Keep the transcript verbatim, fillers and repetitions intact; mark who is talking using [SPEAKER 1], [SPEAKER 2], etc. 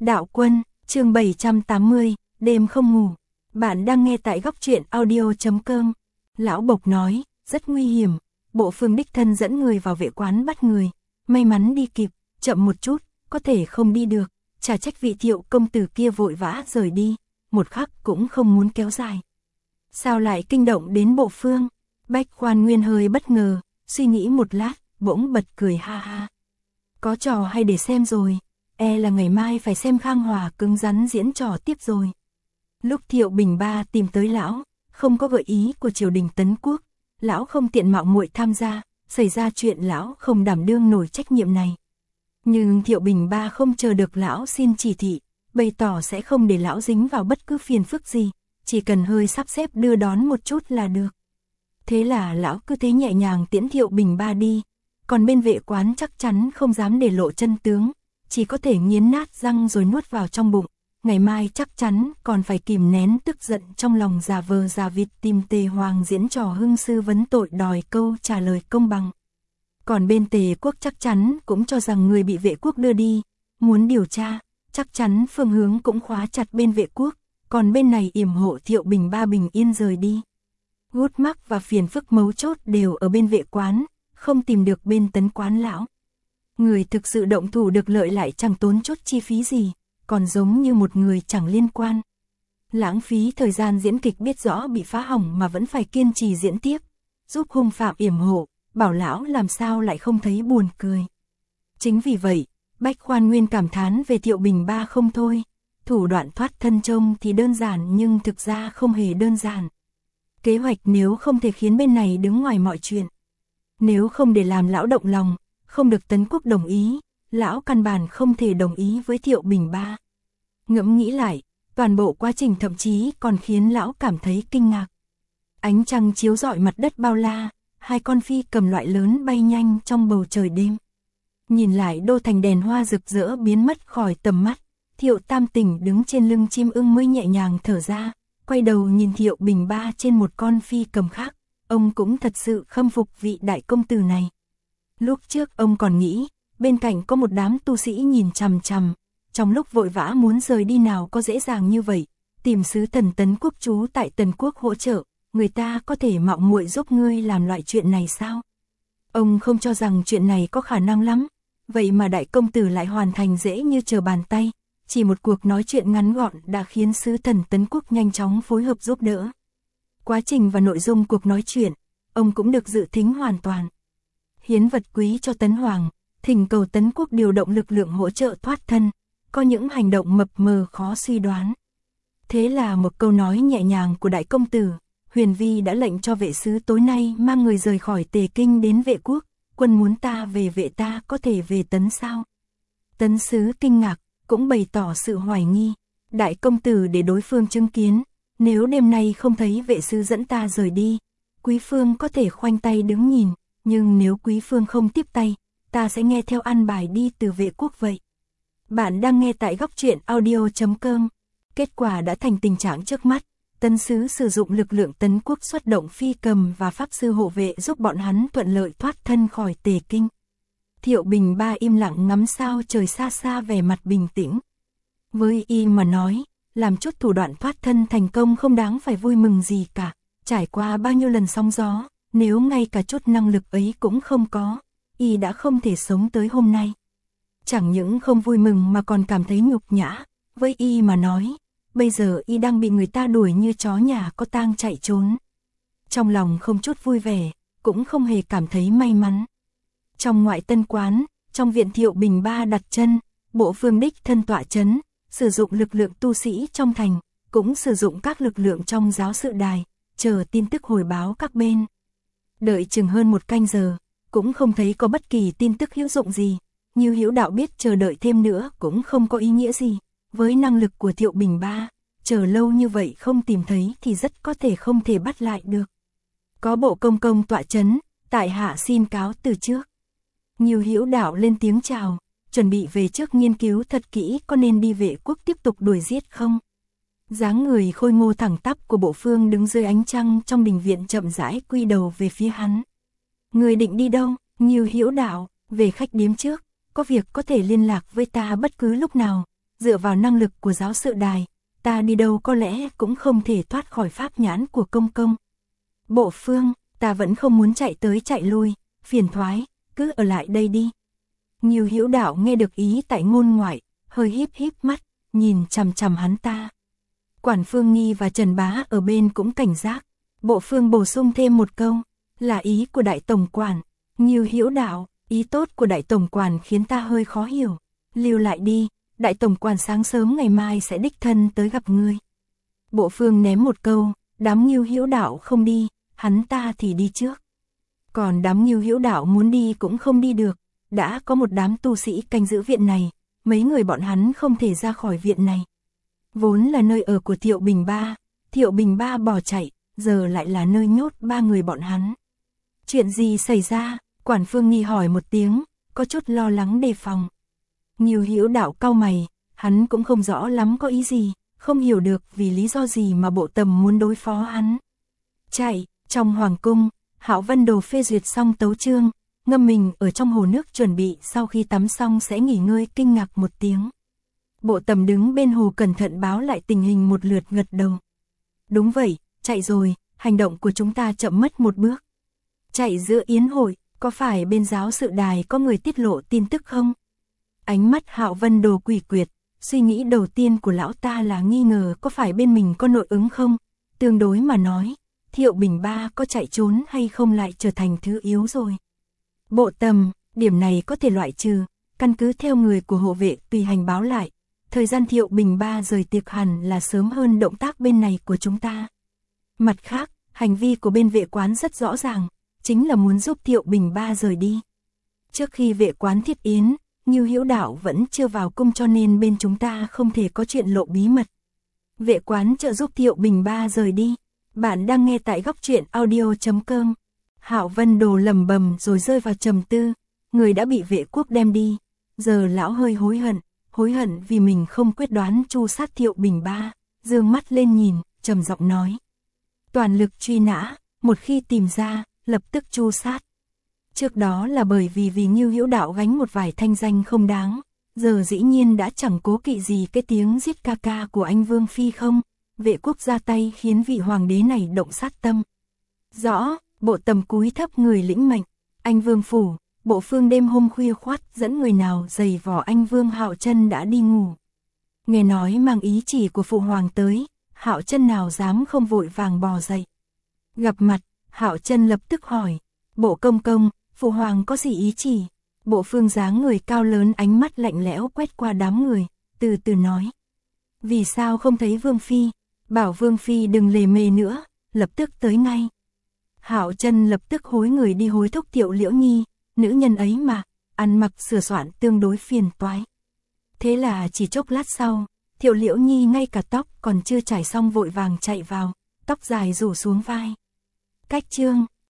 [SPEAKER 1] Đạo Quân, chương bảy trăm tám mươi, đêm không ngủ. Bạn đang nghe tại góc truyện audio chấm com. Lão Bộc nói, rất nguy hiểm. Bộ Phương đích thân dẫn người vào vệ quán bắt người. May mắn đi kịp, chậm một chút, có thể không đi được. Chả trách vị Thiệu công tử kia vội vã rời đi. Một khắc cũng không muốn kéo dài. Sao lại kinh động đến Bộ Phương? Bách Khoan Nguyên hơi bất ngờ, suy nghĩ một lát, bỗng bật cười ha ha. Có trò hay để xem rồi. E là ngày mai phải xem Khang Hòa cứng rắn diễn trò tiếp rồi. Lúc Thiệu Bình Ba tìm tới lão, không có gợi ý của triều đình Tấn Quốc, lão không tiện mạo muội tham gia, xảy ra chuyện lão không đảm đương nổi trách nhiệm này. Nhưng Thiệu Bình Ba không chờ được lão xin chỉ thị, bày tỏ sẽ không để lão dính vào bất cứ phiền phức gì, chỉ cần hơi sắp xếp đưa đón một chút là được. Thế là lão cứ thế nhẹ nhàng tiễn Thiệu Bình Ba đi, còn bên vệ quán chắc chắn không dám để lộ chân tướng, chỉ có thể nghiến nát răng rồi nuốt vào trong bụng. Ngày mai chắc chắn còn phải kìm nén tức giận trong lòng, giả vờ giả vịt tìm Tề Hoàng diễn trò hưng sư vấn tội đòi câu trả lời công bằng. Còn bên Tề Quốc chắc chắn cũng cho rằng người bị vệ quốc đưa đi, muốn điều tra, chắc chắn phương hướng cũng khóa chặt bên vệ quốc, còn bên này yểm hộ Thiệu Bình Ba bình yên rời đi. Gút mắc và phiền phức mấu chốt đều ở bên vệ quán, không tìm được bên Tấn Quán lão. Người thực sự động thủ được lợi lại chẳng tốn chút chi phí gì, còn giống như một người chẳng liên quan. Lãng phí thời gian diễn kịch biết rõ bị phá hỏng mà vẫn phải kiên trì diễn tiếp, giúp hung phạm yểm hộ, bảo lão làm sao lại không thấy buồn cười. Chính vì vậy, Bách Khoan Nguyên cảm thán về Thiệu Bình Ba không thôi, thủ đoạn thoát thân trông thì đơn giản nhưng thực ra không hề đơn giản. Kế hoạch nếu không thể khiến bên này đứng ngoài mọi chuyện, nếu không để làm lão động lòng, không được Tấn Quốc đồng ý, lão căn bản không thể đồng ý với Thiệu Bình Ba. Ngẫm nghĩ lại, toàn bộ quá trình thậm chí còn khiến lão cảm thấy kinh ngạc. Ánh trăng chiếu rọi mặt đất bao la, hai con phi cầm loại lớn bay nhanh trong bầu trời đêm. Nhìn lại đô thành đèn hoa rực rỡ biến mất khỏi tầm mắt, Thiệu Tam Tỉnh đứng trên lưng chim ưng mới nhẹ nhàng thở ra, quay đầu nhìn Thiệu Bình Ba trên một con phi cầm khác, ông cũng thật sự khâm phục vị đại công tử này. Lúc trước ông còn nghĩ, bên cạnh có một đám tu sĩ nhìn chằm chằm, trong lúc vội vã muốn rời đi nào có dễ dàng như vậy, tìm sứ thần Tấn Quốc trú tại Tần Quốc hỗ trợ, người ta có thể mạo muội giúp ngươi làm loại chuyện này sao? Ông không cho rằng chuyện này có khả năng lắm, vậy mà đại công tử lại hoàn thành dễ như trở bàn tay, chỉ một cuộc nói chuyện ngắn gọn đã khiến sứ thần Tấn Quốc nhanh chóng phối hợp giúp đỡ. Quá trình và nội dung cuộc nói chuyện, ông cũng được dự thính hoàn toàn. Hiến vật quý cho Tấn Hoàng, thỉnh cầu Tấn Quốc điều động lực lượng hỗ trợ thoát thân, có những hành động mập mờ khó suy đoán. Thế là một câu nói nhẹ nhàng của đại công tử, Huyền Vi đã lệnh cho vệ sứ tối nay mang người rời khỏi Tề Kinh đến vệ quốc, quân muốn ta về vệ ta có thể về Tấn sao? Tấn sứ kinh ngạc, cũng bày tỏ sự hoài nghi. Đại công tử để đối phương chứng kiến, nếu đêm nay không thấy vệ sứ dẫn ta rời đi, quý phương có thể khoanh tay đứng nhìn, nhưng nếu quý phương không tiếp tay, ta sẽ nghe theo an bài đi từ vệ quốc vậy. Bạn đang nghe tại góc truyện audio chấm com. Kết quả đã thành tình trạng trước mắt, Tấn sứ sử dụng lực lượng Tấn Quốc xuất động phi cầm và pháp sư hộ vệ giúp bọn hắn thuận lợi thoát thân khỏi Tề Kinh. Thiệu Bình Ba im lặng ngắm sao trời xa xa, vẻ mặt bình tĩnh. Với y mà nói, làm chút thủ đoạn thoát thân thành công không đáng phải vui mừng gì cả, trải qua bao nhiêu lần sóng gió, nếu ngay cả chút năng lực ấy cũng không có, y đã không thể sống tới hôm nay. Chẳng những không vui mừng mà còn cảm thấy nhục nhã, với y mà nói, bây giờ y đang bị người ta đuổi như chó nhà có tang chạy trốn. Trong lòng không chút vui vẻ, cũng không hề cảm thấy may mắn. Trong ngoại tân quán, trong viện Thiệu Bình Ba đặt chân, Bộ Phương đích thân tọa chấn, sử dụng lực lượng tu sĩ trong thành, cũng sử dụng các lực lượng trong giáo sự đài, chờ tin tức hồi báo các bên. Đợi chừng hơn một canh giờ, cũng không thấy có bất kỳ tin tức hữu dụng gì. Như Hữu Đạo biết chờ đợi thêm nữa cũng không có ý nghĩa gì. Với năng lực của Thiệu Bình Ba, chờ lâu như vậy không tìm thấy thì rất có thể không thể bắt lại được. Có Bộ Công Công tọa chấn, tại hạ xin cáo từ trước. Như Hữu Đạo lên tiếng chào, chuẩn bị về trước nghiên cứu thật kỹ có nên đi vệ quốc tiếp tục đuổi giết không. Dáng người khôi ngô thẳng tắp của Bộ Phương đứng dưới ánh trăng trong đình viện chậm rãi quy đầu về phía hắn. Người định đi đâu? Như Hữu Đạo, về khách điếm trước, có việc có thể liên lạc với ta bất cứ lúc nào. dựa vào năng lực của giáo sự đài, ta đi đâu có lẽ cũng không thể thoát khỏi pháp nhãn của công công. Bộ Phương, ta vẫn không muốn chạy tới chạy lui, phiền thoái, cứ ở lại đây đi. Ngưu Hữu Đạo nghe được ý tại ngôn ngoại, hơi híp híp mắt, nhìn chằm chằm hắn ta. Quản Phương Nghi và Trần Bá ở bên cũng cảnh giác. Bộ Phương bổ sung thêm một câu, là ý của đại tổng quản. Ngưu Hữu Đạo, ý tốt của đại tổng quản khiến ta hơi khó hiểu. Lưu lại đi, đại tổng quản sáng sớm ngày mai sẽ đích thân tới gặp ngươi. Bộ Phương ném một câu, đám Ngưu Hữu Đạo không đi, hắn ta thì đi trước. Còn đám Ngưu Hữu Đạo muốn đi cũng không đi được, đã có một đám tu sĩ canh giữ viện này, mấy người bọn hắn không thể ra khỏi viện này. Vốn là nơi ở của Thiệu Bình Ba, Thiệu Bình Ba bỏ chạy, giờ lại là nơi nhốt ba người bọn hắn. Chuyện gì xảy ra? Quản Phương Nghi hỏi một tiếng, có chút lo lắng đề phòng. Ngưu Hữu Đạo cau mày, hắn cũng không rõ lắm có ý gì, không hiểu được vì lý do gì mà Bộ Tầm muốn đối phó hắn. Chạy, trong hoàng cung, Hạo Vân Đồ phê duyệt xong tấu chương, ngâm mình ở trong hồ nước chuẩn bị sau khi tắm xong sẽ nghỉ ngơi, kinh ngạc một tiếng. Bộ Tầm đứng bên hồ cẩn thận báo lại tình hình một lượt, gật đầu. Đúng vậy, chạy rồi, hành động của chúng ta chậm mất một bước. Chạy giữa yến hội, có phải bên giáo sự đài có người tiết lộ tin tức không? Ánh mắt Hạo Vân Đồ quỷ quyệt, suy nghĩ đầu tiên của lão ta là nghi ngờ có phải bên mình có nội ứng không? Tương đối mà nói, Thiệu Bình Ba có chạy trốn hay không lại trở thành thứ yếu rồi. Bộ Tầm, điểm này có thể loại trừ, căn cứ theo người của hộ vệ tùy hành báo lại. Thời gian Thiệu Bình Ba rời tiệc hẳn là sớm hơn động tác bên này của chúng ta. Mặt khác, hành vi của bên vệ quán rất rõ ràng, chính là muốn giúp Thiệu Bình Ba rời đi. Trước khi vệ quán thiết yến, Ngưu Hữu Đạo vẫn chưa vào cung cho nên bên chúng ta không thể có chuyện lộ bí mật. Vệ quán trợ giúp Thiệu Bình Ba rời đi. Bạn đang nghe tại góc truyện audio chấm com. Hạo Vân Đồ lẩm bẩm rồi rơi vào trầm tư, người đã bị vệ quốc đem đi, giờ lão hơi hối hận, hối hận vì mình không quyết đoán tru sát Thiệu Bình Ba, dương mắt lên nhìn, trầm giọng nói: toàn lực truy nã, một khi tìm ra, lập tức tru sát. Trước đó là bởi vì vì Ngưu Hữu Đạo gánh một vài thanh danh không đáng, giờ dĩ nhiên đã chẳng cố kỵ gì cái tiếng giết ca ca của anh Vương Phi không. Vệ quốc ra tay khiến vị hoàng đế này động sát tâm. Rõ, Bộ Tầm cúi thấp người lĩnh mệnh. Anh Vương phủ, Bộ Phương đêm hôm khuya khoắt dẫn người nào giày vò anh Vương Hạo Chân đã đi ngủ. Nghe nói mang ý chỉ của phụ hoàng tới, Hạo Chân nào dám không vội vàng bò dậy. Gặp mặt, Hạo Chân lập tức hỏi: Bộ công công, phụ hoàng có gì ý chỉ? Bộ Phương dáng người cao lớn, ánh mắt lạnh lẽo quét qua đám người, từ từ nói: vì sao không thấy Vương Phi? Bảo Vương Phi đừng lề mề nữa, lập tức tới ngay. Hạo Chân lập tức hối người đi hối thúc Thiệu Liễu Nhi, nữ nhân ấy mà, ăn mặc sửa soạn tương đối phiền toái. Thế là chỉ chốc lát sau, Thiệu Liễu Nhi ngay cả tóc còn chưa trải xong vội vàng chạy vào, tóc dài rủ xuống vai. Cách chương,